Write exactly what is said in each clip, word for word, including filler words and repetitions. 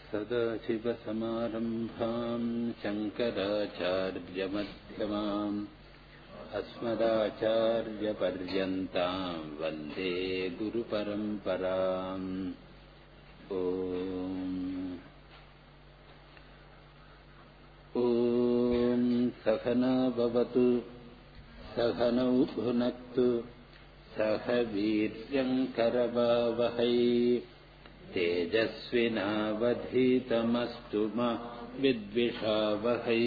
सदाशिवसमारम्भां शङ्कराचार्यमध्यमाम् अस्मदाचार्यपर्यन्तां वन्दे गुरुपरम्पराम्. ॐ ॐ सहना भवतु सहनौ भुनक्तु सह वीर्यङ्करवावहै तेजस्विनावधीतमस्तु मा विद्विषावहै.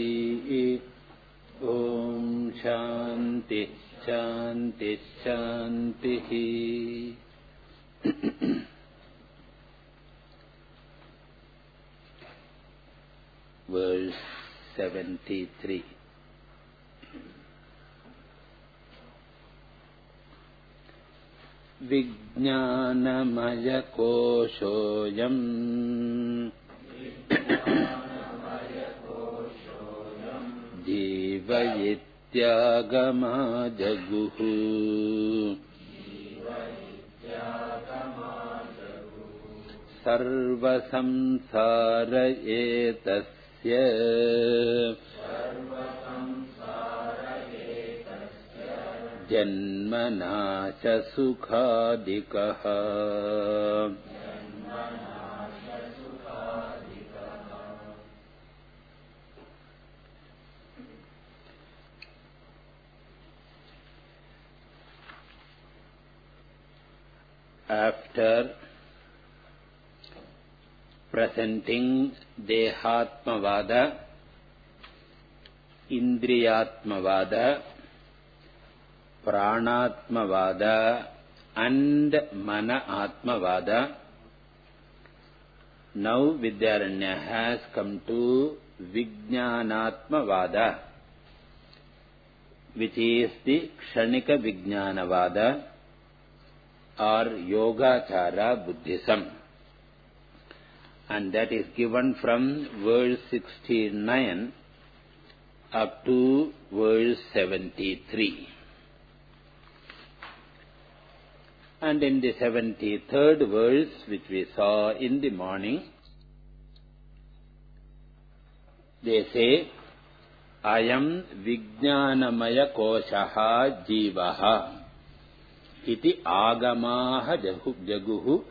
ॐ शान्ति शान्ति शान्तिः. Verse seventy-three. विज्ञानमय कोशोऽयम् जीव इत्यागमा जगुः. सर्वसंसार एतस्य जन्मनाश सुखादिकः. After presenting Dehatmavada, Indriyatmavada, Pranatmavada and Mana-atmavada, now Vidyaranya has come to Vijnanatmavada, which is the Kshanika Vijnanavada or Yogachara Buddhism, and that is given from verse sixty-nine up to verse seventy-three. And in the seventy-third verse, which we saw in the morning, they say, Ayam Vijnanamaya Koshaha Jivaha Iti Agamaha Jaguhu.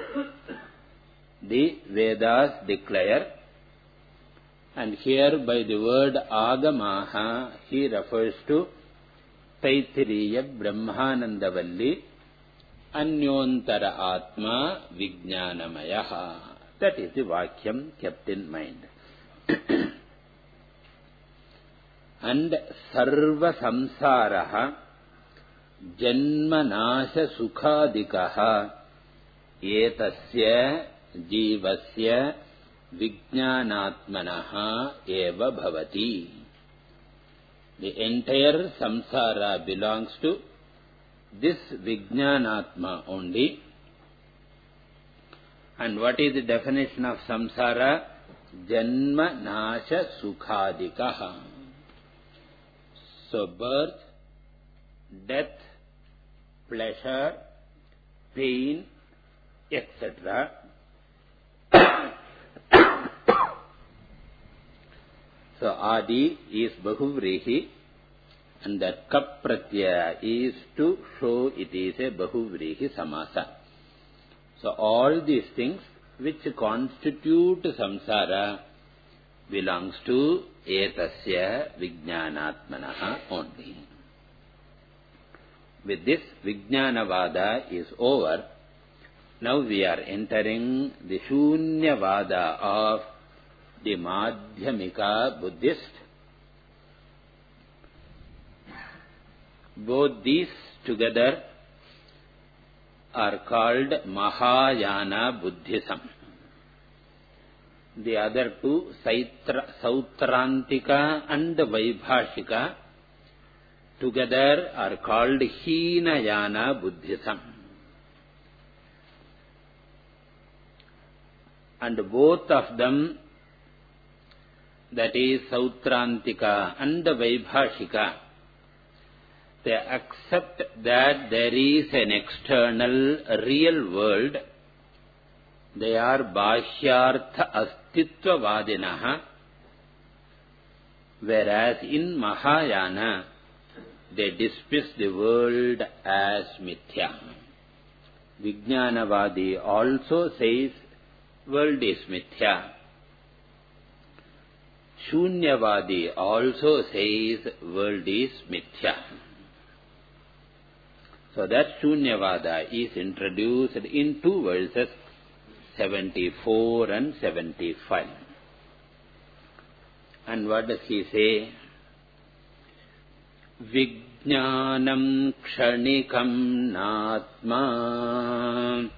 The Vedas declare, and here by the word Agamaha, he refers to Taittiriya Brahmanandavalli Anyontara Atma Vijnanamayaha. That is the Vakyam kept in mind. And Sarva Samsaraha Janmanasha Sukhadikaha Etasya Jivasya Vijnanatmanaha Eva Bhavati. The entire samsara belongs to this Vijnanatma only. And what is the definition of samsara? Janma nasha sukhadikaha. So birth, death, pleasure, pain, et cetera. So Adi is Bahuvrihi, and that Kap Pratyaya is to show it is a Bahuvrihi Samasa. So all these things which constitute samsara belongs to Etasya Vijnanatmanaha only. With this, Vijnanavada is over. Now we are entering the Shunyavada of the Madhyamika Buddhist. Both these together are called Mahayana Buddhism. The other two, Sautrantika and Vaibhashika, together are called Hinayana Buddhism. And both of them, that is Sautrantika and Vaibhashika, they accept that there is an external real world They are Bhashyartha Astitva Vadinaha, whereas in Mahayana they dismiss the world as mithya. Vijnanavadi also says world is mithya. Shunyavadi also says world is mithya. So that Shunyavada is introduced in two verses, seventy-four and seventy-five. And what does he say? Vijnanam kshanikam natma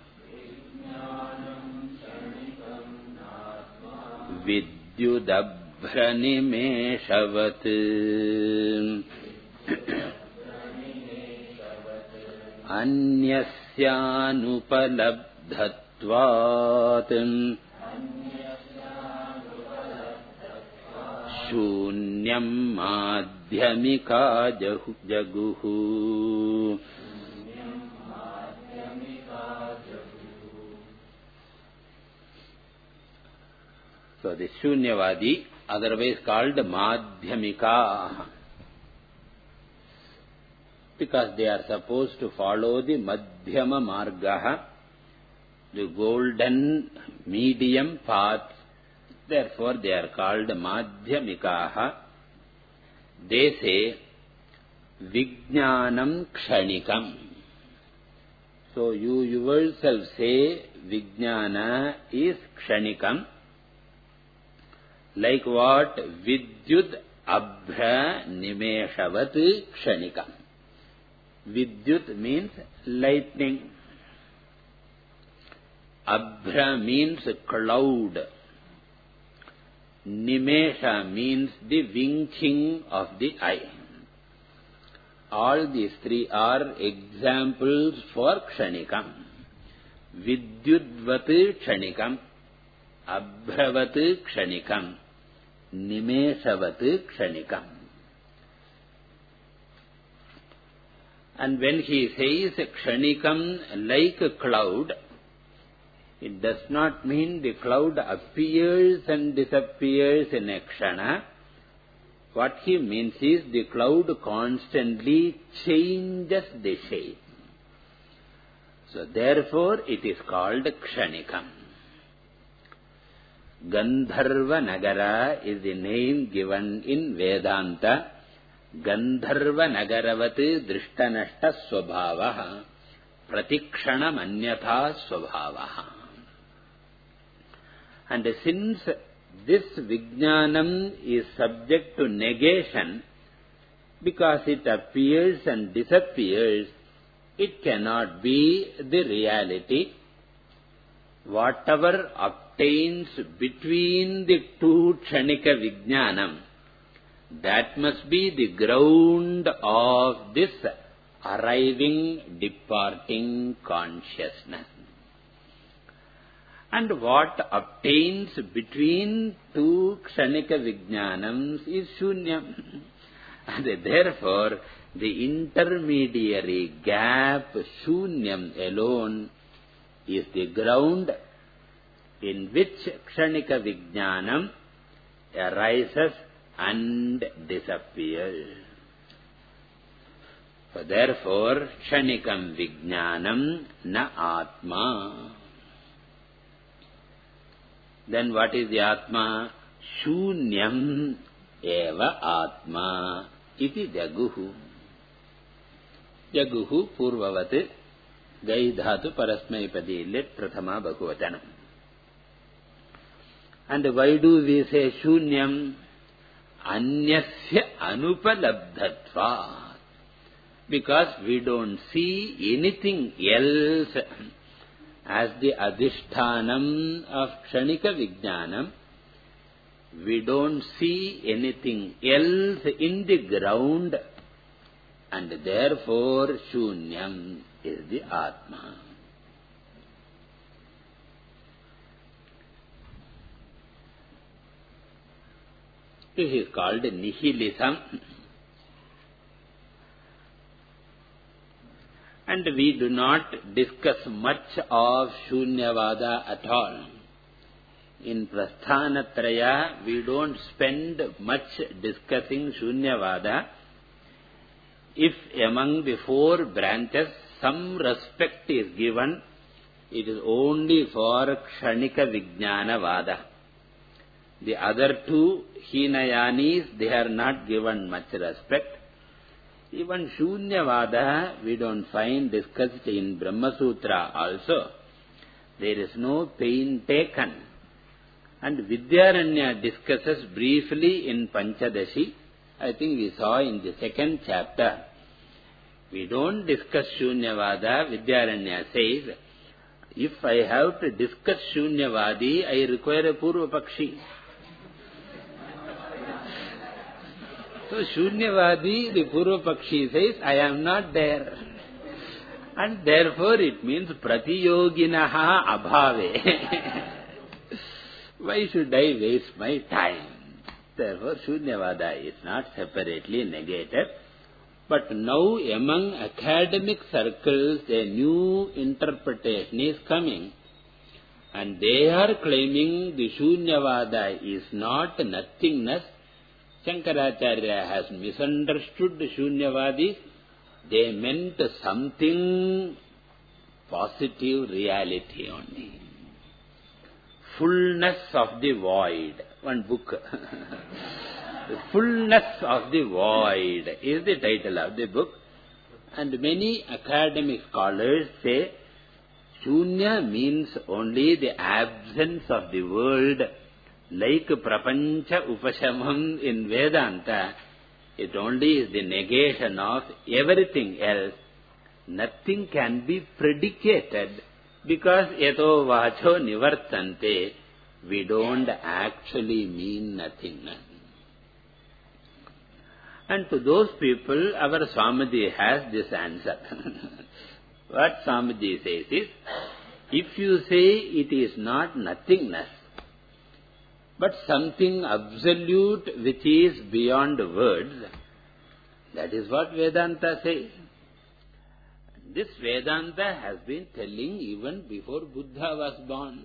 vidyudabhranimeshavat anyasyanupalabdhatvat shunyam madhyamika jaguhu. So the Shunyavadi, otherwise called Madhyamika, because they are supposed to follow the Madhyama Margaha, the golden medium path. Therefore they are called Madhyamikaha. They say Vijnanam Kshanikam. So you yourself say Vijnana is Kshanikam. Like what? Vidyud Abhra Nimeshavat Kshanikam. Vidyut means lightning. Abhra means cloud. Nimesha means the winking of the eye. All these three are examples for Kshanikam. Vidyudvat Kshanikam, Abhravat Kshanikam, Nimeshavat Kshanikam. And when he says Kshanikam like a cloud, it does not mean the cloud appears and disappears in a kshana. What he means is the cloud constantly changes the shape. So therefore it is called Kshanikam. Gandharva Nagara is the name given in Vedanta. Gandharva Nagaravat Drishtanashta Swabhavaha Pratikshanam Anyatha Swabhavaha. And since this Vijnanam is subject to negation, because it appears and disappears, it cannot be the reality. Whatever obtains between the two Kshanika Vijnanam, that must be the ground of this arriving, departing consciousness. And what obtains between two Kshanika Vijnanams is Shunyam. And therefore, the intermediary gap, Shunyam alone, is the ground in which Kshanika Vijnanam arises and disappears. So therefore, Kshanikam Vijnanam na Atma. Then what is the Atma? Shunyam eva Atma iti Jaguhu. Jaguhu Purvavat Gaidhatu Parasmaipadi Lit Prathama Bhagavatanam. And why do we say Shunyam? Anyasya Anupalabdhatva. Because we don't see anything else as the adhishthanam of Kshanika Vijnanam. We don't see anything else in the ground, and therefore Shunyam is the Atma. This is called nihilism. And And we do not discuss much of Shunyavada at all. In Prasthanatraya, we don't spend much discussing Shunyavada. If among the four branches some respect is given, it is only for Kshanika Vijnanavada. The other two, Hinayanis, they are not given much respect. Even Shunyavada, we don't find discussed in Brahma Sutra also. There is no pain taken. And Vidyaranya discusses briefly in Panchadashi. I think we saw in the second chapter. We don't discuss Shunyavada. Vidyaranya says, if I have to discuss Shunyavadi, I require a Purva Pakshi. So Shunyavadi, the Purva Pakshi says, I am not there. And therefore it means Pratiyoginaha Abhave. Why should I waste my time? Therefore Shunyavada is not separately negated. But now among academic circles a new interpretation is coming. And they are claiming the Shunyavada is not nothingness. Shankaracharya has misunderstood Shunyavadis. They meant something positive reality only. Fullness of the void. One book. The fullness of the void is the title of the book. And many academic scholars say Shunya means only the absence of the world. Like Prapancha Upashamam in Vedanta, it only is the negation of everything else. Nothing can be predicated because Yato Vacho Nivartante, we don't actually mean nothingness. And to those people, our Swamiji has this answer. What Swamiji says is, if you say it is not nothingness, but something absolute which is beyond words, that is what Vedanta says. This Vedanta has been telling even before Buddha was born.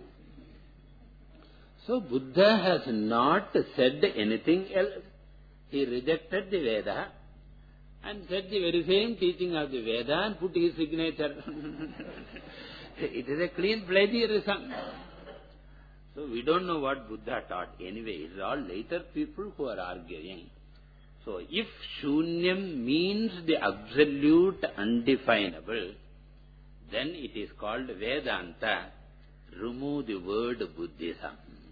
So Buddha has not said anything else. He rejected the Veda and said the very same teaching of the Veda and put his signature. It is a clean plagiarism. So we don't know what Buddha taught. Anyway, it is all later people who are arguing. So if Shunyam means the absolute undefinable, then it is called Vedanta. Remove the word Buddhism.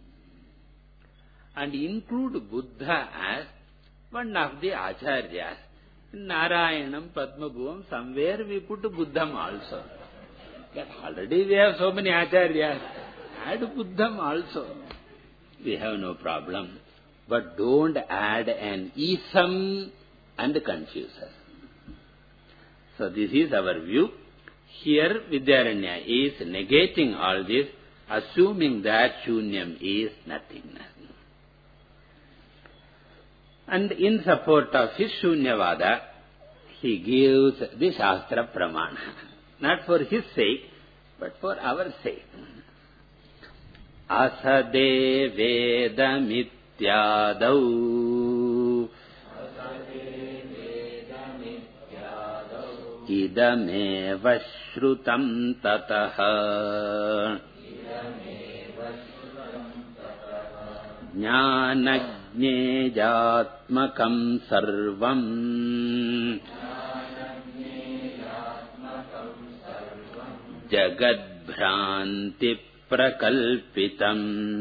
And include Buddha as one of the Acharyas. In Narayanam, Padmabhuvam, somewhere we put Buddham also. But already we have so many Acharyas. Add Buddham also. We have no problem. But don't add an ism and confuse us. So this is our view. Here Vidyaranya is negating all this, assuming that Shunyam is nothingness. And in support of his Shunyavada, he gives the Shastra Pramana. Not for his sake, but for our sake. Asade Vedamityadau Idameva Shrutam Tataha Jnanajnejatmakam Sarvam Jagadbhranti Prakalpitam.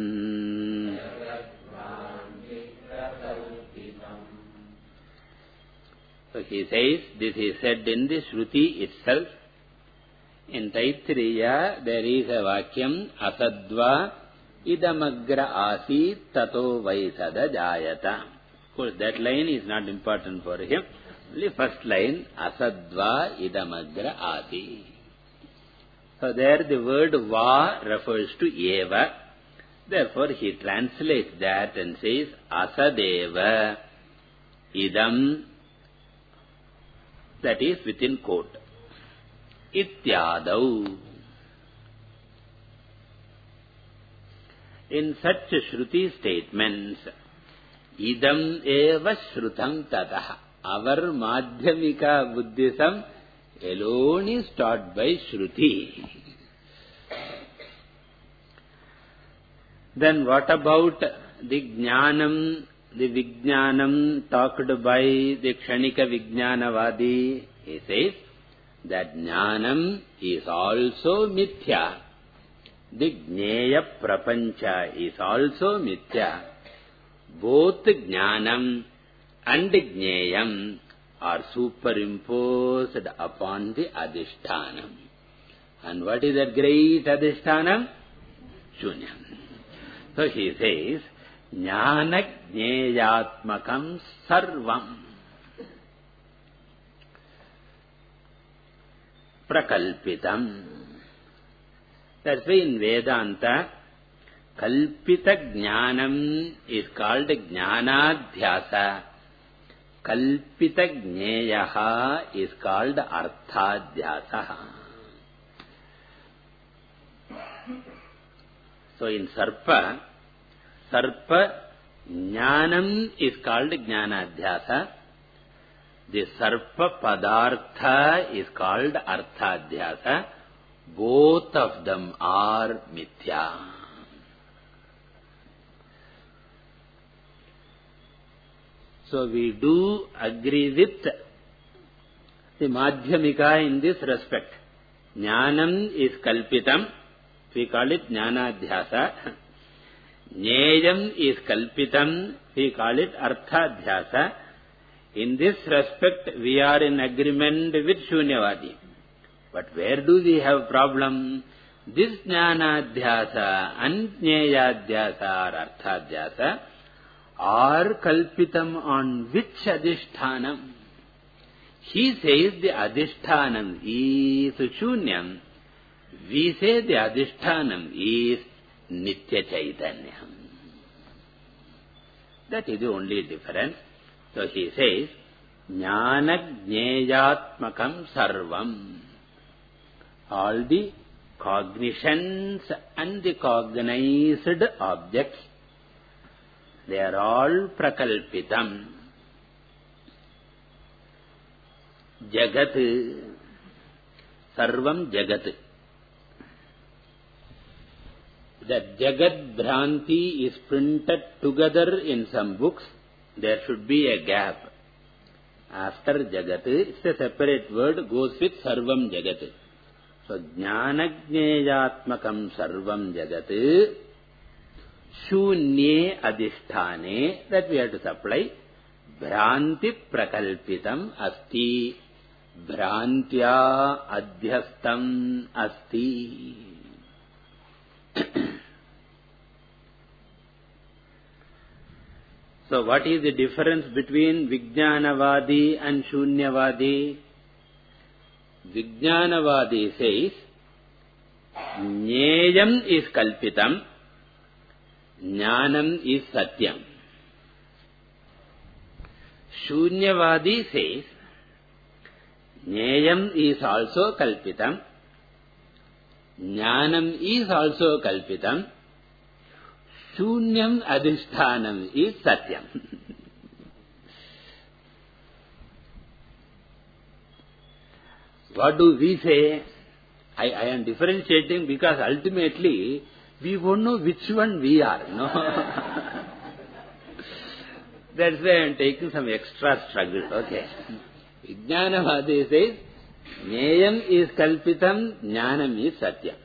So he says, this is said in the Shruti itself. In Taittiriya, there is a vakyam, Asadva idamagra asit tato vaisada jayata. Of course, that line is not important for him. Only first line, Asadva idamagra asit. So there the word va refers to eva. Therefore he translates that and says asadeva idam, that is within quote. ityadau. In such Shruti statements, idam eva shrutam tataha. Our Madhyamika Buddhism alone is taught by Shruti. Then what about the Jnanam, the Vijnanam talked by the Kshanika Vijnanavadi? He says that Jnanam is also Mithya. The Jneya Prapancha is also Mithya. Both Jnanam and Jneyam are superimposed upon the Adhishthanam. And what is that great Adhishthanam? Shunyam. So he says, Jnana Jneyatmakam Sarvam Prakalpitam. That's why in Vedanta, Kalpita Jnanam is called Jnanadhyasa. Kalpita Jneyaha is called Arthadhyasa. So in Sarpa, Sarpa Jnanam is called Jnanadhyasa. The Sarpa Padartha is called Arthadhyasa. Both of them are Mithya. So we do agree with the Madhyamika in this respect. Jnanam is Kalpitam. We call it Jnanadhyasa. Jneyam is Kalpitam. We call it Arthadhyasa. In this respect, we are in agreement with Shunyavadi. But where do we have problem? This Jnanadhyasa and Jneyadhyasa or Arthadhyasa are Kalpitam on which Adhishthanam? He says the Adhishthanam is Shunyam. We say the Adhishthanam is Nitya Chaitanyam. That is the only difference. So he says, Jnana Jneyatmakam Sarvam. All the cognitions and the cognized objects, they are all Prakalpitam. Jagat, Sarvam Jagat. That Jagat Bhranti is printed together in some books. There should be a gap. After Jagat, it's a separate word, goes with Sarvam Jagat. So, Jnanajneyatmakam Sarvam Jagat, Shunye Adhisthane, that we have to supply. Bhranti Prakalpitam Asti. Bhrantya Adhyastam Asti. So, what is the difference between Vijnanavadi and Shunyavadi? Vijnanavadi says, Jneyam is Kalpitam, Jnanam is Satyam. Shunyavadi says, Jneyam is also Kalpitam, Jnanam is also Kalpitam, Shunyam Adhishthanam is Satyam. What do we say? I, I am differentiating because ultimately we won't know which one we are. No? That's why I am taking some extra struggle. Okay. Vijnanavadi says, Jneyam is Kalpitam, Jnanam is Satyam.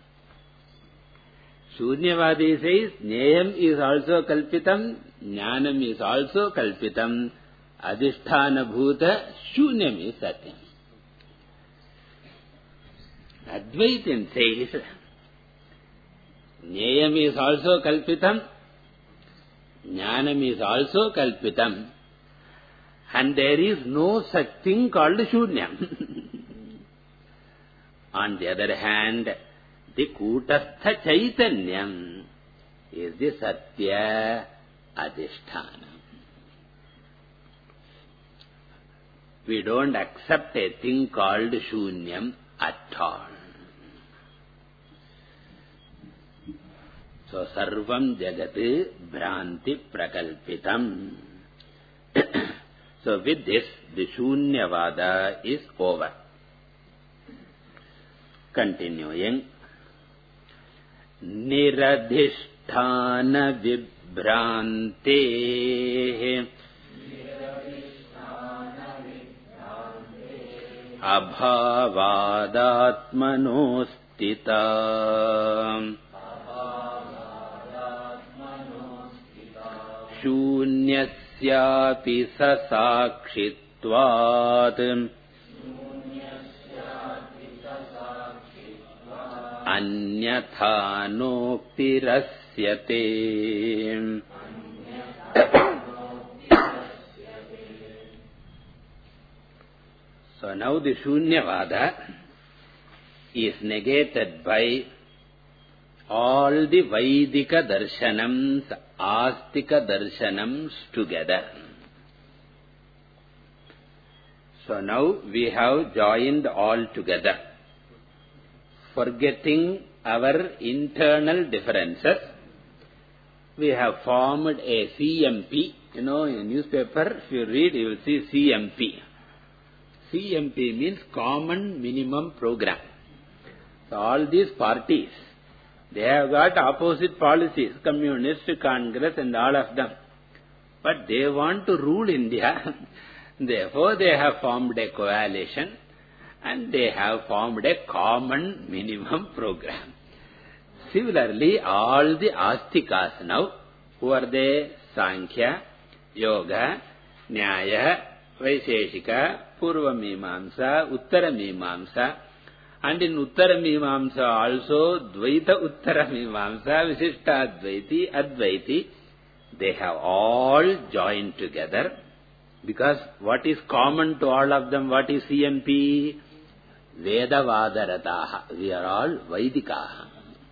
Shunyavadi says, Jneyam is also Kalpitam, Jnanam is also Kalpitam, Adhisthana Bhuta, Shunyam is Satyam. Advaitin says, Jneyam is also Kalpitam, Jnanam is also Kalpitam, and there is no such thing called Shunyam. On the other hand, the Kutastha Chaitanyam is the Satya Adhisthana. We don't accept a thing called Shunyam at all. So, sarvam jagat bhranti prakalpitam. So, with this, the Shunyavada is over. Continuing. Niradhisthana vibhrante abhavadatmanostita Shunyasyapi sasakshitvat Anyatha nokpirasyate. So now the Shunyavada is negated by all the Vaidika darshanams, Astika darshanams together. So now we have joined all together, forgetting our internal differences. We have formed a C M P. You know, in a newspaper, if you read, you will see C M P. C M P means Common Minimum Program. So all these parties, they have got opposite policies, Communist, Congress and all of them. But they want to rule India. Therefore, they have formed a coalition and they have formed a Common Minimum Program. Similarly, all the Astikas now, who are they? Sankhya, Yoga, Nyaya, Vaisheshika, Purva Mimamsa, Uttara Mimamsa, and in Uttara Mimamsa also Dvaita Uttara Mimamsa, Visishta Advaiti, Advaiti, they have all joined together, because what is common to all of them? What is C M P? Vedavadarataha. We are all Vaidikaha.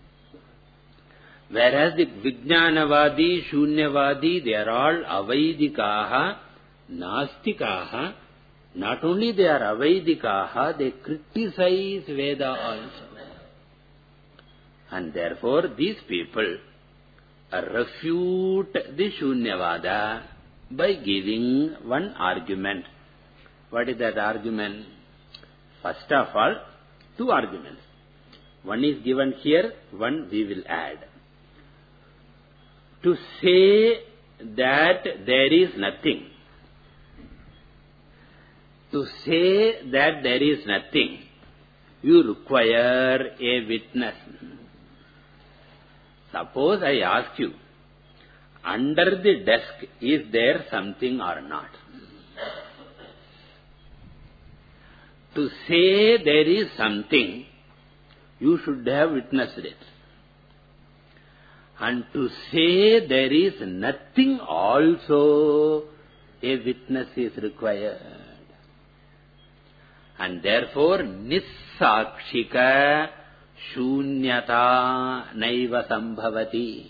Whereas the Vijnanavadi, Shunyavadi, they are all Avaidikaha, Nastikaha. Not only they are Avaidikaha, they criticize Veda also. And therefore these people refute the Shunyavada by giving one argument. What is that argument? First of all, two arguments. One is given here, one we will add. To say that there is nothing, to say that there is nothing, you require a witness. Suppose I ask you, under the desk, is there something or not? To say there is something, you should have witnessed it. And to say there is nothing also, a witness is required. And therefore, Nissakshika Shunyata Naiva Sambhavati.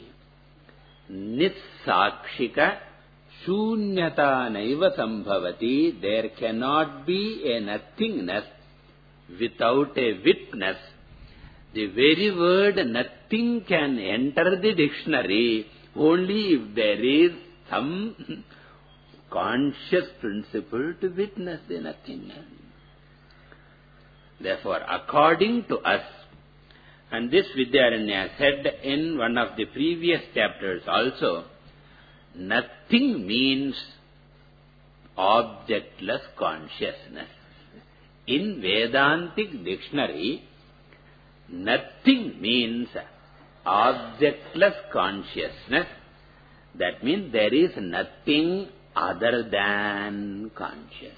Nissakshika Shunyata Naiva Sambhavati. There cannot be a nothingness without a witness. The very word nothing can enter the dictionary only if there is some conscious principle to witness the nothingness. Therefore, according to us, and this Vidyaranya said in one of the previous chapters also, nothing means objectless consciousness. In Vedantic dictionary, nothing means objectless consciousness. That means there is nothing other than consciousness.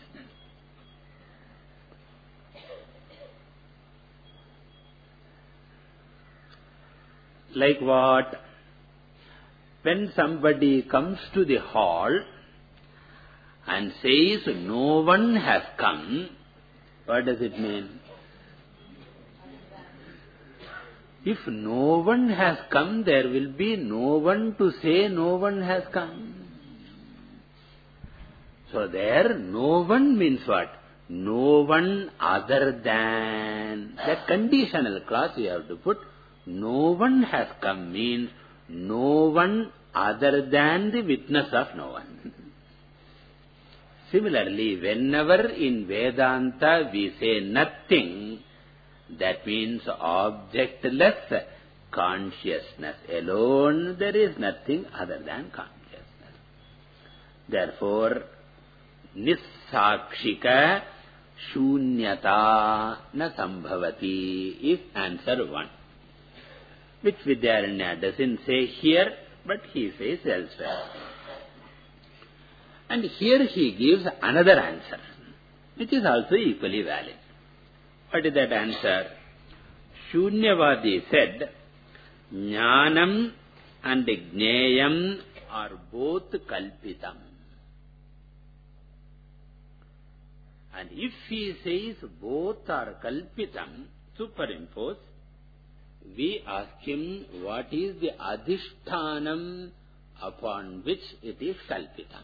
Like what? When somebody comes to the hall and says no one has come, what does it mean? If no one has come, there will be no one to say no one has come. So there, no one means what? no one other than. That conditional clause you have to put. No one has come means no one other than the witness of no one. Similarly, whenever in Vedanta we say nothing, that means objectless consciousness alone. There is nothing other than consciousness. Therefore, nissakshika shunyata na sambhavati is answer one, which Vidyaranya doesn't say here, but he says elsewhere. And here he gives another answer, which is also equally valid. What is that answer? Shunyavadi said, Jnanam and Gneyam are both kalpitam. And if he says both are kalpitam, superimpose, we ask him what is the adhishthanam upon which it is kalpitam.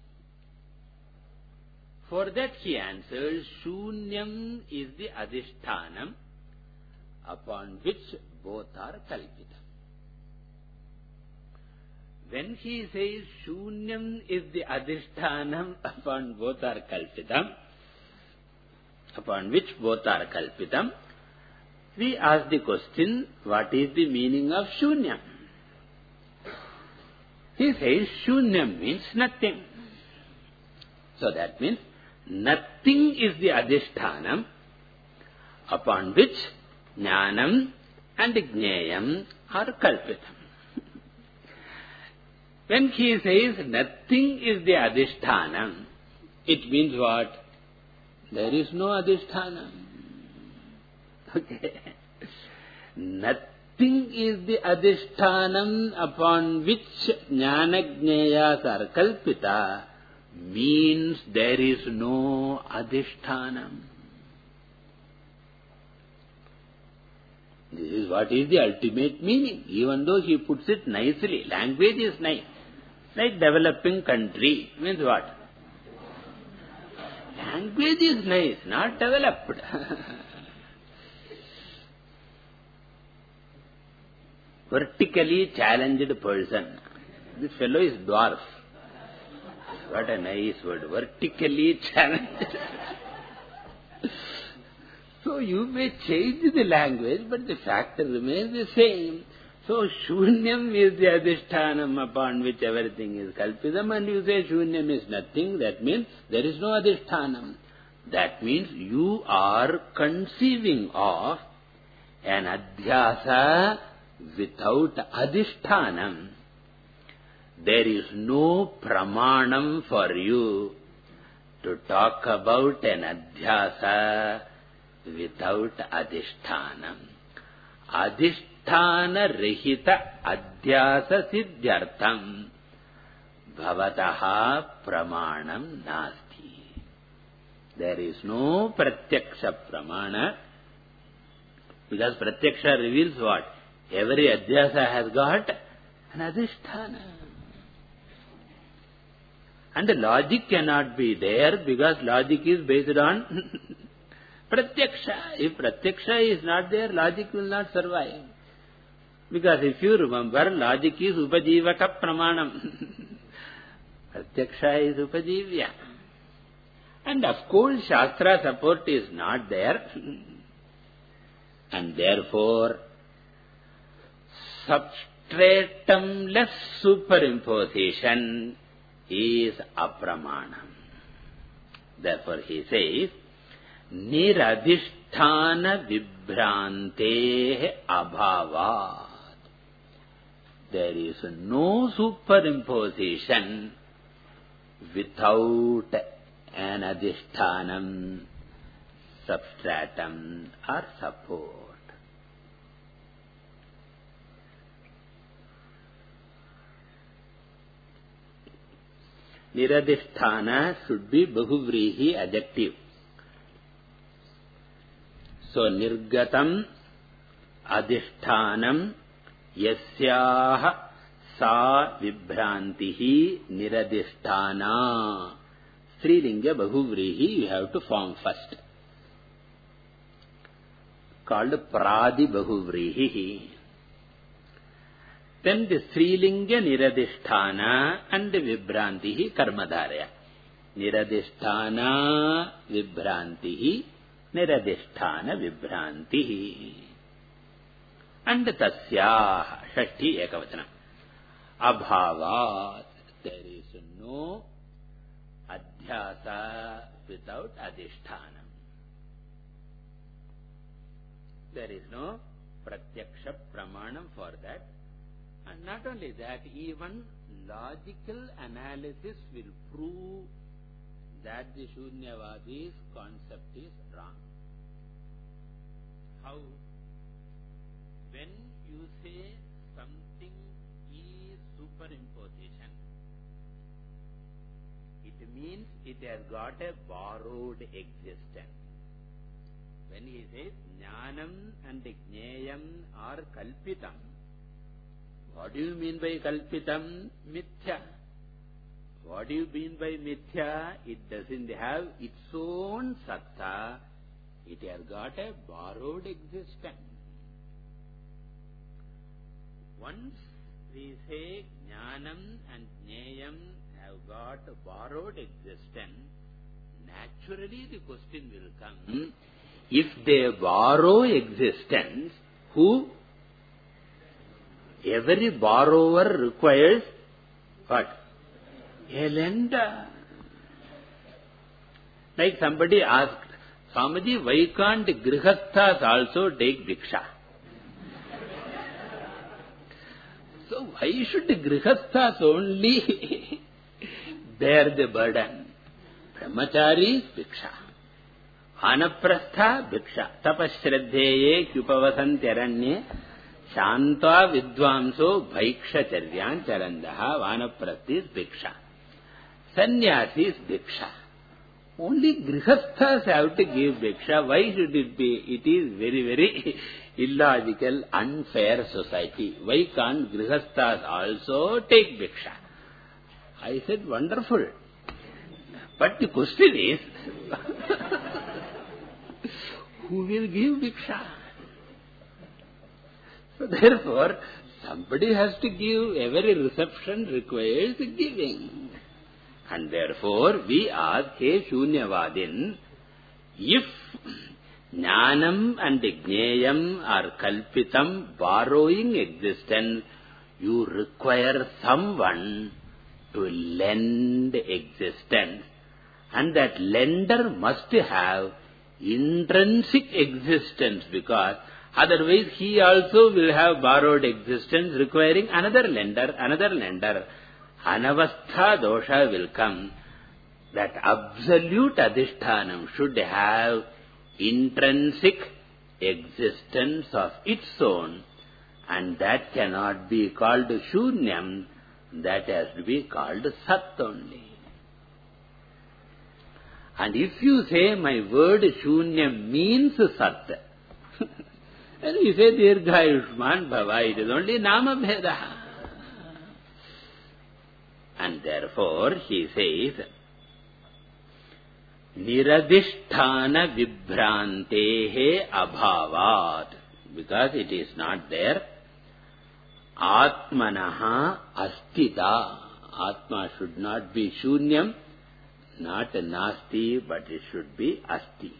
For that he answers, Shunyam is the adhishthanam upon which both are kalpitam. When he says Shunyam is the adhishthanam upon both are kalpitam, upon which both are kalpitam, we ask the question, what is the meaning of Shunyam? He says Shunyam means nothing. So that means nothing is the adhishthanam upon which Jnanam and Gneyam are kalpitam. When he says nothing is the adhishthanam, it means what? There is no adhishthanam. Okay. Nothing is the adhishthanam upon which Jnana Gneyas are kalpita means there is no adhishthanam. This is what is the ultimate meaning, even though he puts it nicely. Language is nice. Like developing country means what? Language is nice, not developed. Vertically challenged person. This fellow is dwarf. What a nice word. Vertically challenged. So you may change the language, but the fact remains the same. So Shunyam is the adhishthanam upon which everything is kalpitam, and you say Shunyam is nothing, that means there is no adhishthanam. That means you are conceiving of an adhyasa without adhishthanam. There is no pramanam for you to talk about an adhyasa without adhishthanam. Adhisthana rehita adhyasa siddhyartham bhavataha pramanam nasti. There is no pratyaksha pramana, because pratyaksha reveals what? Every adhyasa has got an adhisthana. And the logic cannot be there because logic is based on pratyaksha. If pratyaksha is not there, logic will not survive. Because if you remember, logic is upajivaka pramanam. Pratyaksha is upajivya. And of course, Shastra support is not there. And therefore, substratumless superimposition is apramanam. Therefore he says, niradhisthana vibhrante abhavat. There is no superimposition without an adhishthanam, substratum or support. Niradhisthana should be bahuvrihi adjective. So, nirgatam adhishthanam yasyaha sa vibhrantihi niradhisthana Strilinga Bahuvrihi you have to form first. Called Pradi Bahuvrihi. Then the Strilinga Niradhisthana and Vibhrantihi Karmadharaya. Niradhisthana Vibhrantihi Niradhisthana Vibhrantihi. And Tasya Shashti Ekavachana. Abhavat. There is no Adhyasa without Adhisthana. There is no Pratyaksha Pramanam for that. And not only that, even logical analysis will prove that the Shunyavadi's concept is wrong. How? When you say something is superimposition, it means it has got a borrowed existence. When he says Jnanam and Jneyam are Kalpitam, what do you mean by Kalpitam? Mithya. What do you mean by Mithya? It doesn't have its own Satta. It has got a borrowed existence. Once we say Jnanam and Jneyam have got a borrowed existence, naturally the question will come, if they borrow existence, who? Every borrower requires what? A lender. Like somebody asked, Swamiji, why can't Grihasthas also take Diksha? So why should Grihasthas only bear the burden? Brahmacharis, Diksha. Anaprastha, Diksha. Tapashraddheye kyupavasantyaranye Shanta Vidvamso Bhaiksha Charyan Charandaha Vanaprasthis Diksha. Sannyasis Diksha. Only Grihasthas have to give Diksha. Why should it be? It is very, very illogical, unfair society. Why can't Grihasthas also take Diksha? I said, wonderful. But the question is, who will give Diksha? So therefore, somebody has to give. Every reception requires giving. And therefore, we ask, hey Shunyavadin, if Jnanam and Jneyam are Kalpitam, borrowing existence, you require someone to lend existence. And that lender must have intrinsic existence, because otherwise he also will have borrowed existence requiring another lender, another lender. Anavastha dosha will come. That absolute adhishthanam should have intrinsic existence of its own, and that cannot be called shunyam, that has to be called sat only. And if you say my word shunyam means sat, and you say dirghayushman bhava, it is only nama bheda. And therefore he says, Niradhisthana vibhrantehe abhavat, because it is not there. Atmanaha astita. Atma should not be shunyam, not nasti, but it should be asti.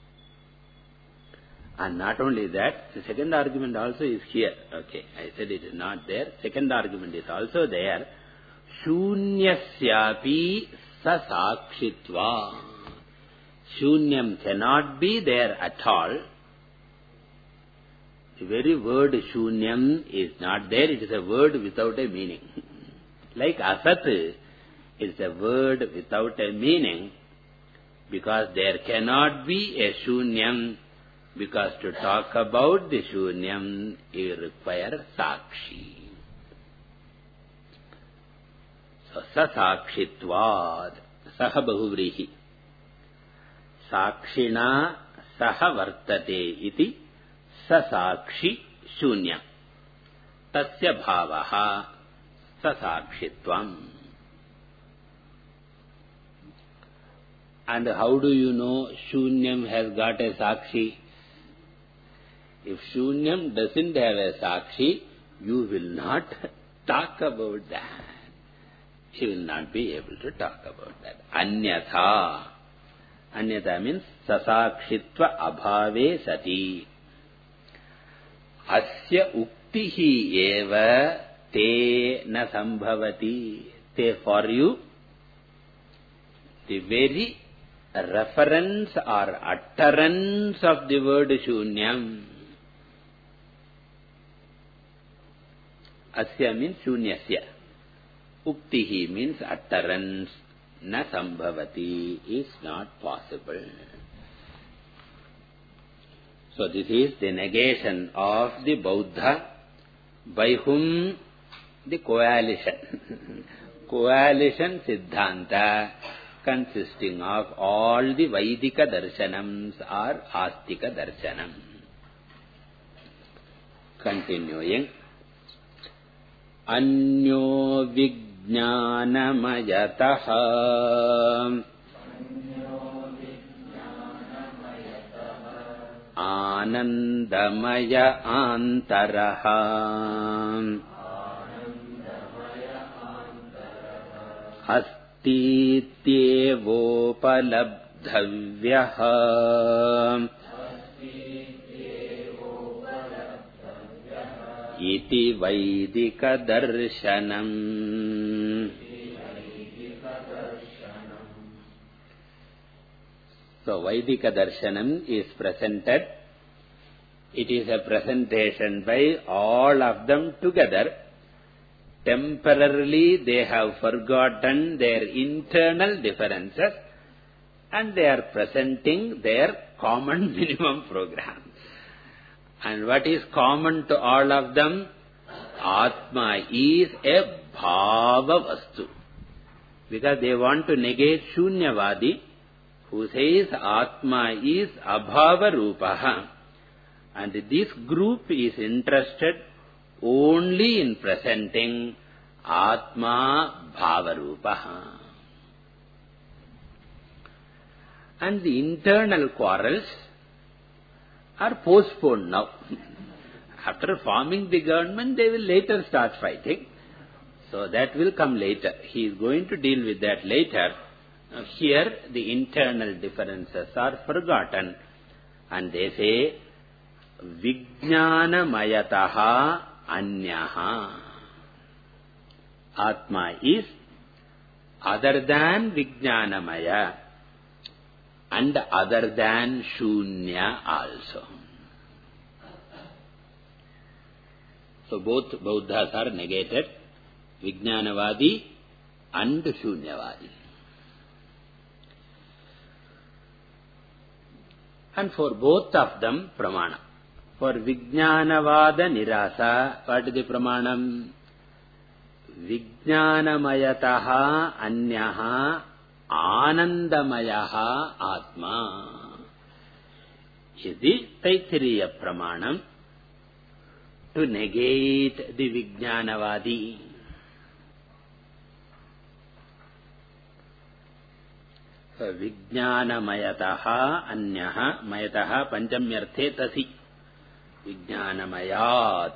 And not only that, the second argument also is here. Okay, I said it is not there. Second argument is also there. Shunyasyapi sasakshitva. Shunyam cannot be there at all. The very word shunyam is not there. It is a word without a meaning. Like asat is a word without a meaning, because there cannot be a shunyam, because to talk about the shunyam you require sakshi. So sasakshitvad saha bahuvrihi sakshina saha vartate iti sasakshi shunya tasya bhavaha sasakshitvam. And how do you know Shunyam has got a Sakshi? If Shunyam doesn't have a Sakshi, you will not talk about that. You will not be able to talk about that. Anyatha. Anyatha means sasakshitva abhave sati. Asya uktihi eva te na sambhavati. Te for you, the very reference or utterance of the word Shunyam. Asya means Shunyasya. Uktihi means utterance. Na sambhavati is not possible. So this is the negation of the Bauddha, by whom the coalition. Coalition Siddhanta consisting of all the Vaidika darshanams or Astika darshanam. Continuing. Anyo vijnanamayataha anandamaya antaraha astityevopaladhavyaha iti Vaidika darshanam. So Vaidika darshanam is presented. It is a presentation by all of them together. Temporarily they have forgotten their internal differences and they are presenting their common minimum program. And what is common to all of them? Atma is a bhava vastu. Because they want to negate Shunyavadi, who says Atma is abhava rupaha. And this group is interested only in presenting Atma bhava rupaha. And the internal quarrels are postponed now. After forming the government, they will later start fighting. So that will come later. He is going to deal with that later. Now here the internal differences are forgotten. And they say, Vijnana mayataha anyaha. Atma is other than Vijnana maya and other than Shunya also. So both Bauddhas are negated, Vijnanavadi and Shunyavadi. And for both of them, pramana. For Vijnanavada nirasa, what is the pramanam? Vijnanamayataha anyaha Anandamayaha Atma is the Taittiriya Pramanam to negate the Vijnanavadi. So Vijnanamayataha Anyaha Mayataha Panchamyarthe Tasi Vijnanamayat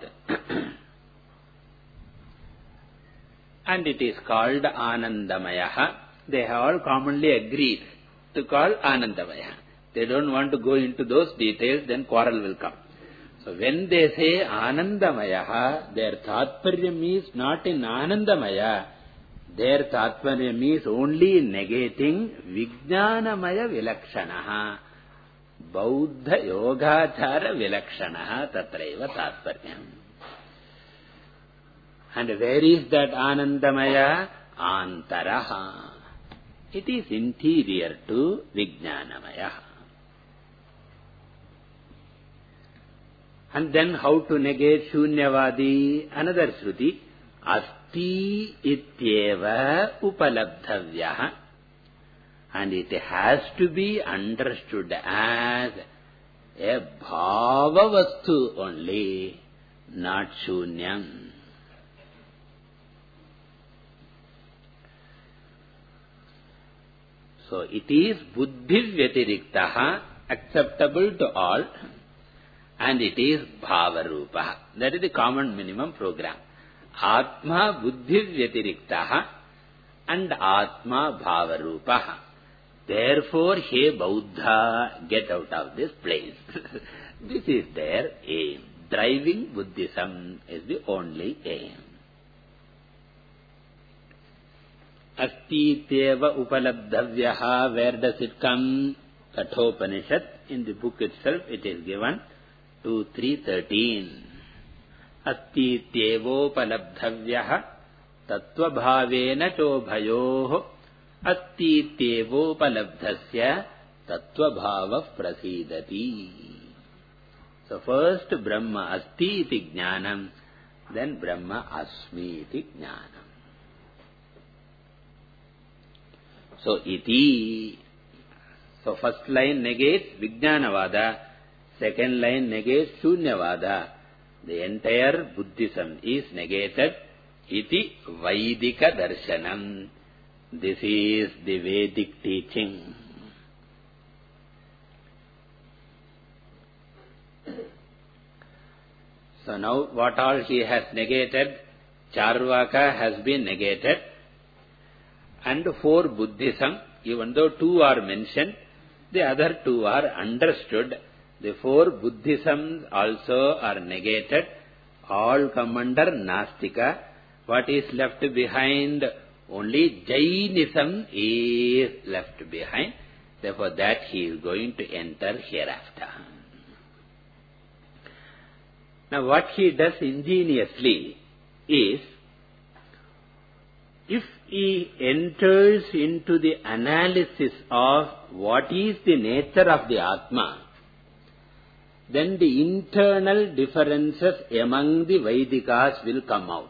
and it is called Anandamayaha. They have all commonly agreed to call Anandamaya. They don't want to go into those details, then quarrel will come. So when they say Anandamaya, their Tatparyam is not in Anandamaya. Their Tatparyam is only in negating Vijnanamaya Vilakshanaha. Bauddha Yogachara Vilakshanaha Tatraiva Tatparyam. And where is that Anandamaya? Antaraha. It is interior to Vijnanamaya. And then how to negate Shunyavadi? Another Shruti. Asti ityeva upalabdhavyaha. And it has to be understood as a bhava vastu only, not Shunyam. So it is buddhi vyatiriktaha, acceptable to all, and it is bhava rupa. That is the common minimum program. Atma buddhi vyatiriktaha and Atma bhava rupa. Therefore, hey Buddha, get out of this place. This is their aim. Driving Buddhism is the only aim. Asti teva upalabdhavyaha, where does it come? Kathopanishad, in the book itself it is given, two three thirteen. Asti tevopalabdhavyaha tattva bhavena chobhayoh asti tevopalabdhasya tattva bhava prasidati. So first Brahma asti iti jnanam, then Brahma asmi iti jnanam. So iti, so first line negates Vijnanavada, second line negates Shunyavada. The entire Buddhism is negated. Iti Vaidika Darshanam. This is the Vedic teaching. So now what all he has negated? Charvaka has been negated. And for Buddhism, even though two are mentioned, the other two are understood. The four Buddhisms also are negated. All come under Nastika. What is left behind? Only Jainism is left behind. Therefore, that he is going to enter hereafter. Now, what he does ingeniously is, if he enters into the analysis of what is the nature of the Atma, then the internal differences among the Vaidikas will come out.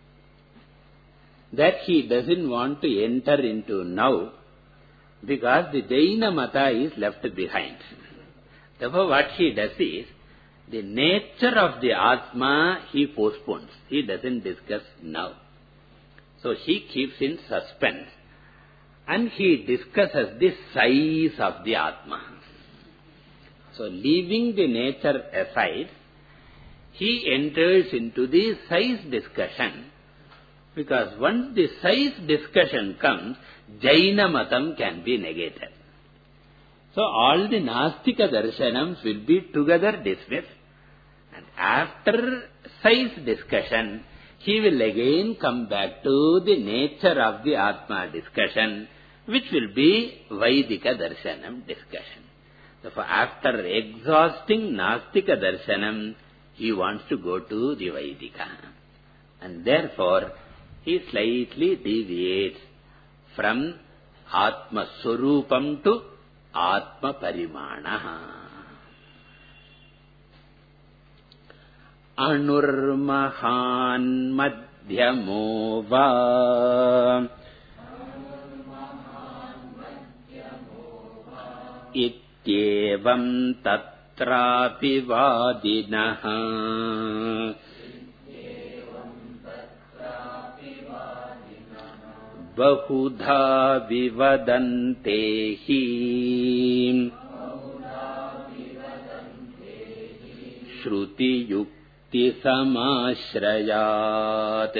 That he doesn't want to enter into now, because the Jaina Mata is left behind. Therefore, what he does is, the nature of the Atma he postpones. He doesn't discuss now. So he keeps in suspense. And he discusses the size of the Atma. So leaving the nature aside, he enters into the size discussion. Because once the size discussion comes, Jaina Matam can be negated. So all the Nastika Darshanams will be together dismissed. And after size discussion, he will again come back to the nature of the Atma discussion, which will be Vaidika Darshanam discussion. Therefore, after exhausting Nastika Darshanam, he wants to go to the Vaidika. And therefore, he slightly deviates from Atma Swarupam to Atma Parimana. Anurmahan Madhyamo va Ityevam tatrapi vadinaha Bahudha vivadantehi Shruti yukti samashrayat.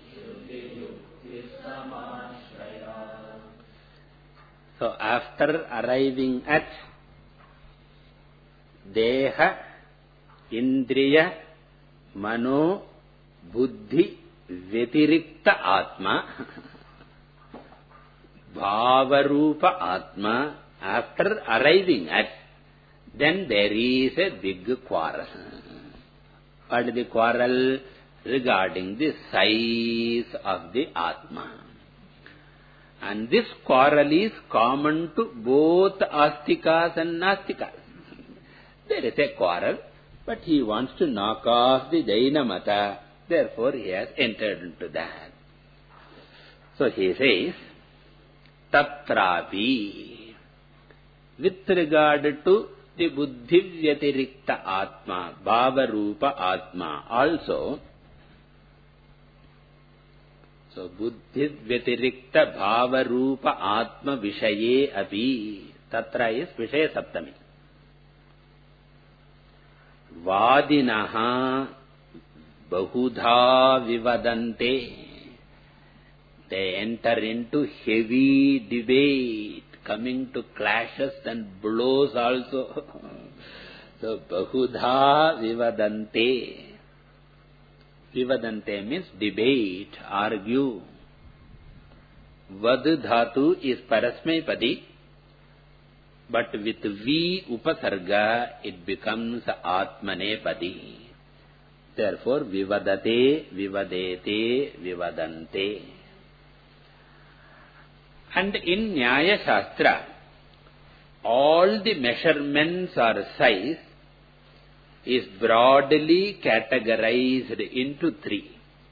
So after arriving at Deha, Indriya, Mano, Buddhi, Vyatirikta Atma, Bhavarupa Atma, after arriving at, then there is a big quarrel. What is the quarrel? Regarding the size of the Atma. And this quarrel is common to both Astikas and Nastikas. There is a quarrel, but he wants to knock off the Jaina Mata. Therefore, he has entered into that. So he says, Tatrapi, with regard to the Buddhi Vyatirikta Atma, Bhava Rupa Atma also. So, buddhi vyatirikta bhava rupa atma vishaye api. Tatra is Vishaya Saptami. Vadinaha bahudha vivadante. They enter into heavy debate, coming to clashes and blows also. So, bahudha vivadante. Vivadante means debate, argue. Vad dhatu is parasmay padi, but with V upasarga, it becomes atmane padi. Therefore, vivadate, vivadete, vivadante. And in Nyaya Shastra, all the measurements or size is broadly categorized into three.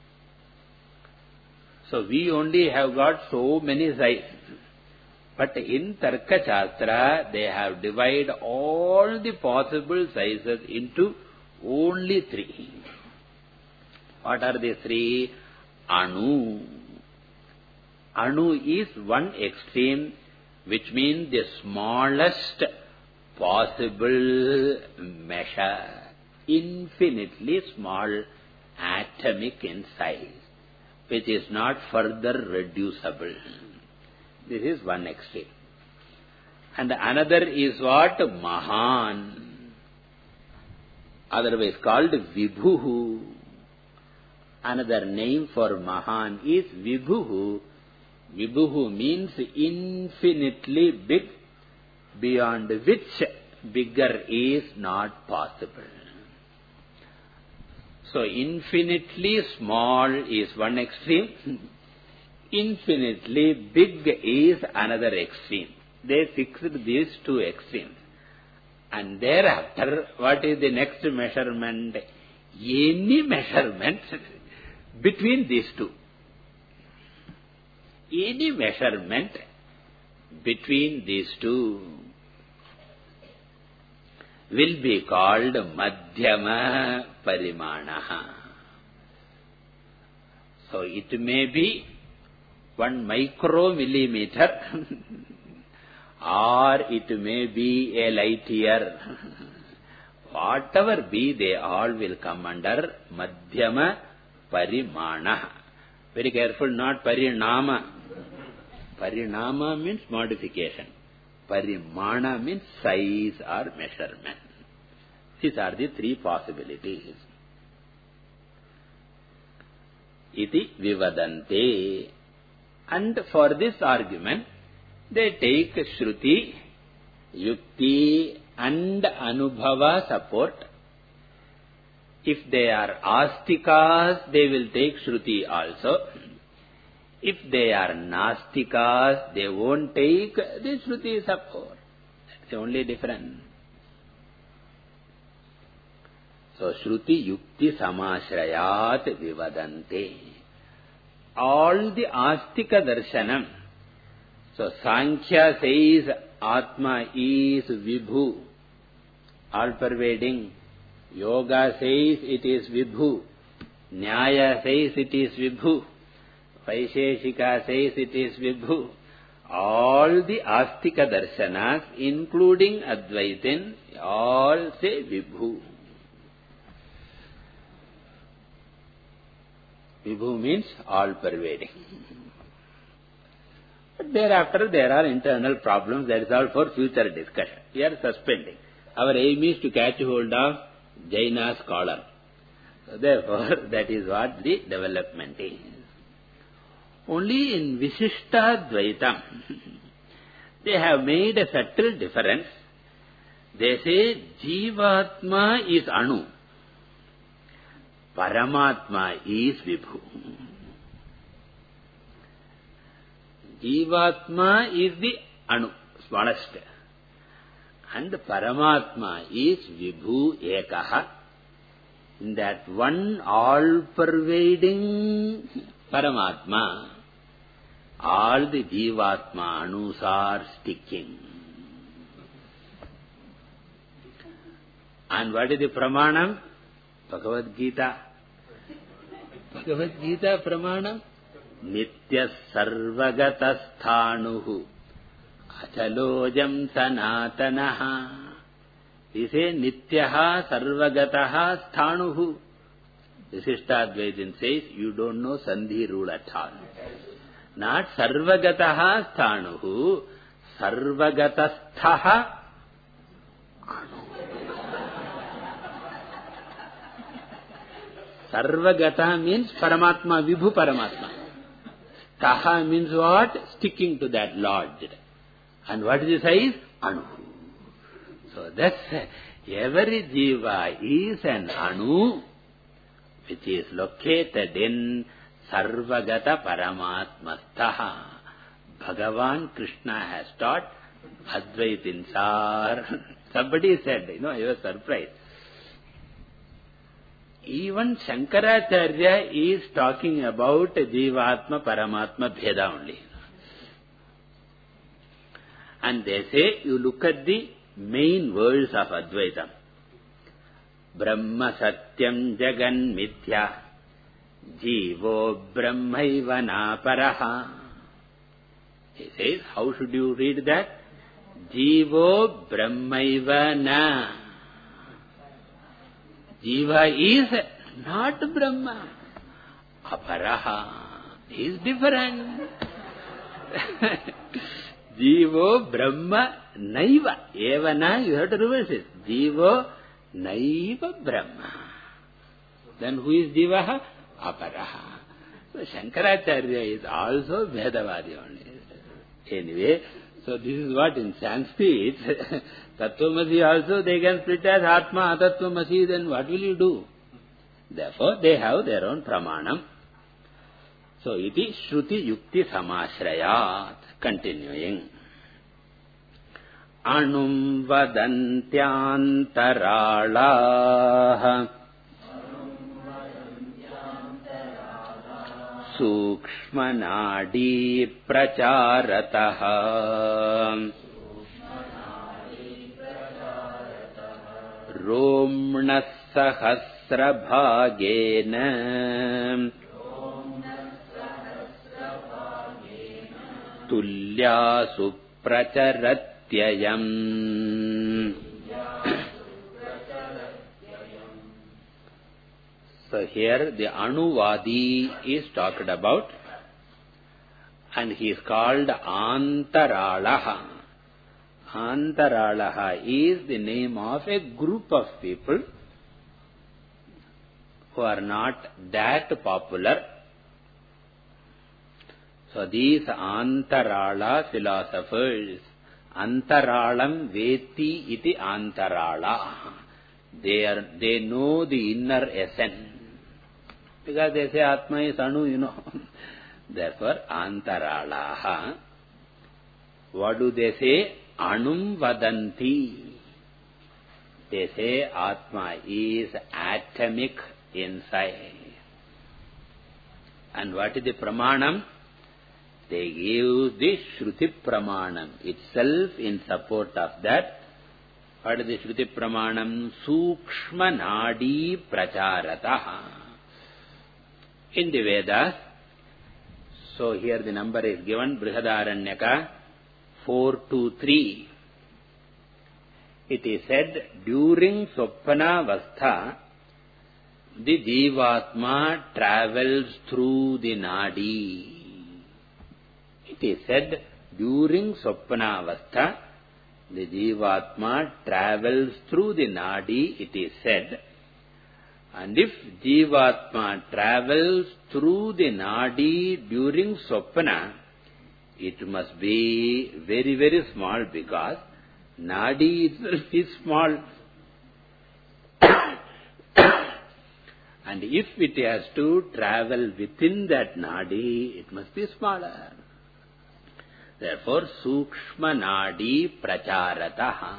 So we only have got so many sizes. But in Tarka Shastra, they have divided all the possible sizes into only three. What are the three? Anu. Anu is one extreme, which means the smallest possible measure. Infinitely small, atomic in size, which is not further reducible. This is one extreme. And another is what? Mahan. Otherwise called Vibhuhu. Another name for Mahan is Vibhuhu. Vibhuhu means infinitely big, beyond which bigger is not possible. So, infinitely small is one extreme, infinitely big is another extreme. They fixed these two extremes. And thereafter, what is the next measurement? Any measurement between these two. Any measurement between these two will be called Madhyama Parimanaha. So, it may be one micromillimeter or it may be a light year. Whatever be, they all will come under Madhyama Parimanaha. Very careful, not Parinama. Parinama means modification. Parimana means size or measurement. These are the three possibilities. Iti vivadante. And for this argument, they take Shruti, Yukti and Anubhava support. If they are Astikas, they will take Shruti also. If they are Nastikas, they won't take the Shruti support. That's the only difference. So, Shruti Yukti Samashrayat Vivadante. All the Astika Darshanam. So, Sankhya says Atma is Vibhu, all pervading. Yoga says it is Vibhu. Nyaya says it is Vibhu. Vaisheshika says it is Vibhu. All the Astika Darshanas, including Advaitin, all say Vibhu. Vibhu means all pervading. But thereafter there are internal problems. That is all for future discussion. We are suspending. Our aim is to catch hold of Jaina scholar. So therefore, that is what the development is. Only in Visishta Dvaitam, they have made a subtle difference. They say Jivatma is Anu, Paramatma is Vibhu. Jivatma is the Anu, smallest. And Paramatma is Vibhu Ekaha. In that one all-pervading Paramatma, all the Jivatma Anus are sticking. And what is the Pramanam? Bhagavad Gita. Bhagavad Gita Pramanam? Nitya sarvagatasthānuhu achalojam sanatanaha. He says, Nityaha sarvagataha sthanuhu. Visishtadvaitin says, you don't know Sandhi rule at all. Not sarvagataha sthanuhu, sarvagatasthaha anu. Sarvagata means Paramatma, Vibhu Paramatma. Taha means what? Sticking to that Lord. And what is the size? Anu. So that's every jiva is an anu which is located in Sarvagata Paramatmastaha. Bhagavan Krishna has taught Advaitinsar. Somebody said, you know, I was surprised. Even Shankaracharya is talking about Jivatma Paramatma Bheda only. And they say, you look at the main words of Advaita. Brahma Satyam Jagan Mithya Jivo Brahmaiva Naparaha. He says, how should you read that? Jivo Brahmaiva Na. Jiva is not Brahma. Aparaha is different. Jivo Brahma Naiva. Evana, you have to reverse it. Jivo Naiva Brahma. Then who is Jivaha? Aparaha. So Shankaracharya is also Vedavadi only. Anyway, so this is what in Sanskrit, Tattvamasi also they can split as Atma, Atattvamasi, then what will you do? Therefore, they have their own pramanam. So, iti Shruti Yukti Samashrayat. Continuing. Anum vadantyantaralah Sukshmanadi pracharataha Romnas sahasrabhagena Tulyasu pracharatyayam. So here the Anuvadi is talked about, and he is called Antaralaha. Antaralaha is the name of a group of people who are not that popular. So these Antarala philosophers, Antaralam Veti iti Antarala. They are, they know the inner essence. Because they say Atma is Anu, you know. Therefore, Antaralaha. What do they say? Anum vadanti. They say Atma is atomic inside. And what is the pramanam? They give the Shruti pramanam itself in support of that. What is the Shruti pramanam? Sukshma nadi pracharataha. In the Vedas, so here the number is given, Brihadaranyaka four two three. It is said, during Soppanavastha, the Jivatma travels through the Nadi. It is said, during Soppanavastha, the Jivatma travels through the Nadi, it is said. And if Jivatma travels through the Nadi during Sopana, it must be very, very small, because Nadi itself is small. And if it has to travel within that Nadi, it must be smaller. Therefore, Sukshma Nadi Pracharataha.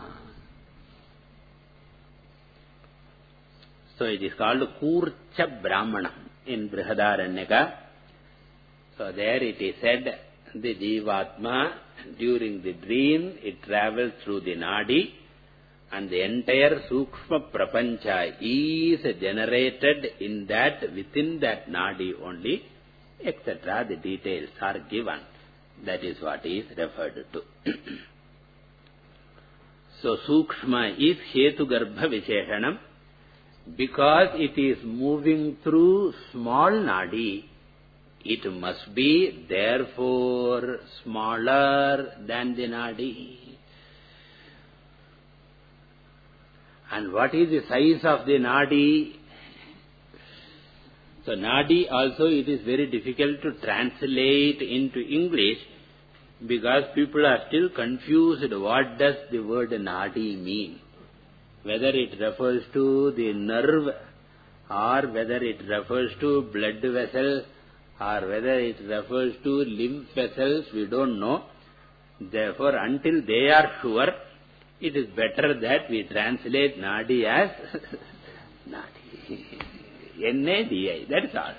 So it is called Kurcha Brahmana in Brihadaranyaka. So there it is said, the Jivatma, during the dream, it travels through the Nadi, and the entire Sukshma Prapancha is generated in that, within that Nadi only. et cetera. The details are given. That is what is referred to. So, Sukshma is Hetugarbha Visheshanam. Because it is moving through small nadi, it must be therefore smaller than the nadi. And what is the size of the nadi? So nadi also it is very difficult to translate into English because people are still confused. What does the word nadi mean? Whether it refers to the nerve or whether it refers to blood vessel or whether it refers to lymph vessels, we don't know. Therefore, until they are sure, it is better that we translate nadi as nadi. N A D I, that's all.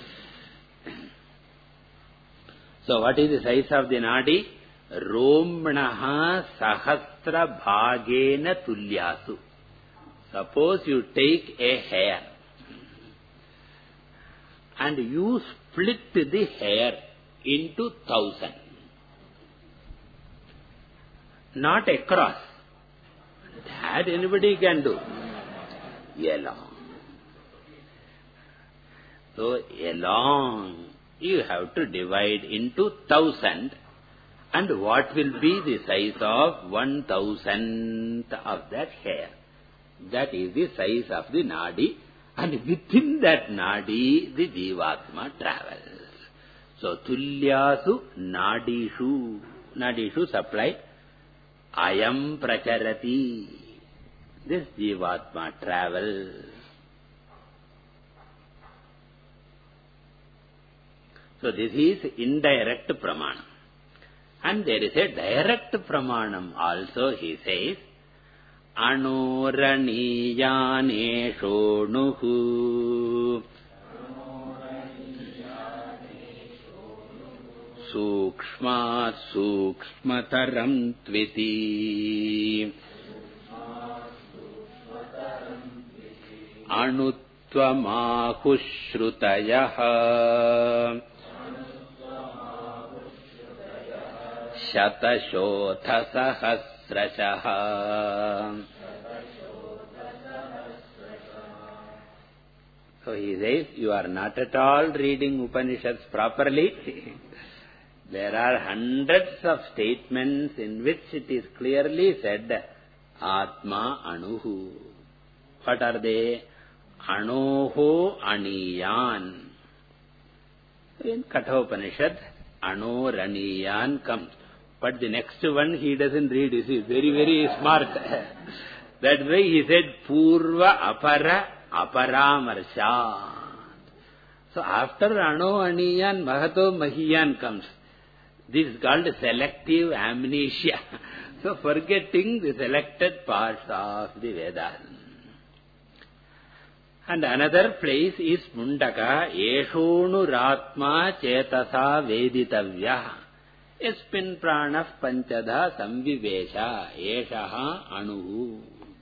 So, what is the size of the nadi? Romnaha sahasra bhagena tulyasu. Suppose you take a hair and you split the hair into thousand. Not across. That anybody can do. Along. So, along you have to divide into thousand. And what will be the size of one thousandth of that hair? That is the size of the nadi, and within that nadi, the Jivatma travels. So, Tulyasu nadishu, nadishu supply, ayam pracharati, this Jivatma travels. So, this is indirect pramanam. And there is a direct pramanam also, he says, Anoraniyaneshonuhu Sukshma Sukshmataram Tviti Anutvamahushrutayaha Shatashotha sahasrashaha. So he says, you are not at all reading Upanishads properly. There are hundreds of statements in which it is clearly said, Atma Anuhu. What are they? Anoho Aniyan. In Kathopanishad, Anoraniyan comes. But the next one he doesn't read. He is very, very smart. That way he said, Purva Apara Aparamarsha. So after Ano Aniyan, Mahato Mahiyan comes. This is called selective amnesia. So forgetting the selected parts of the Vedas. And another place is Mundaka, Eshonu Ratma Chetasa Veditavya. Yasmin Pranah Panchadha Samvivesha Eshaha Anuhu.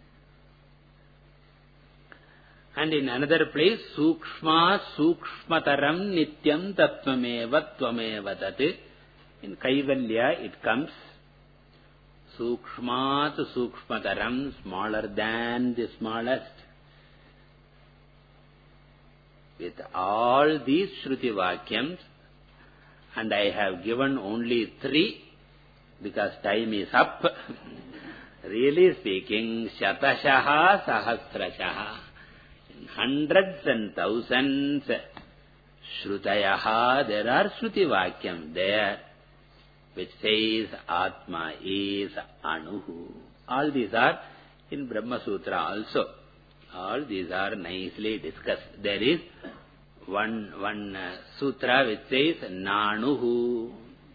And in another place, Sukshma Sukshmataram Nityam Tattvameva Tvameva Tat. In Kaivalya it comes, Sukshmat Sukshmataram, smaller than the smallest. With all these Shruti Vakyams, and I have given only three, because time is up. Really speaking, Shatashaha Sahasrashaha, hundreds and thousands, Shrutayaha, there are Shruti Vakyam there, which says Atma is Anuhu. All these are in Brahma Sutra also. All these are nicely discussed. There is one, one uh, sutra which says Nanuhu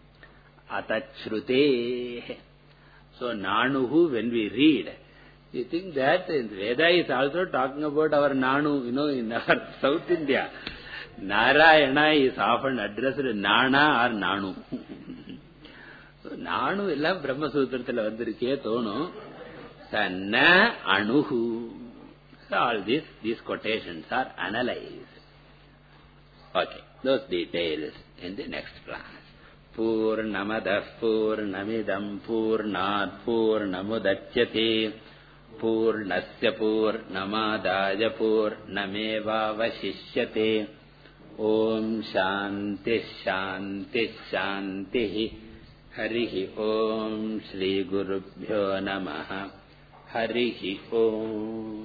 Atachrute. So Nanuhu, when we read, you think that Veda is also talking about our Nanu, you know, in our South India. Narayana is often addressed Nana or Nanu. So Nanu illa Brahma Sutrathila vandirke thono. Sanna Anuhu. So all these, these quotations are analyzed. Okay. Those details in the next class. Purnamadah Purnamidam Purnat Purnamudachyate Purnasya Purnamadaya Purnamevavashishyate. Om Shanti Shanti Shanti. Harihi Om Shri Gurubhyo Namaha. Harihi Om.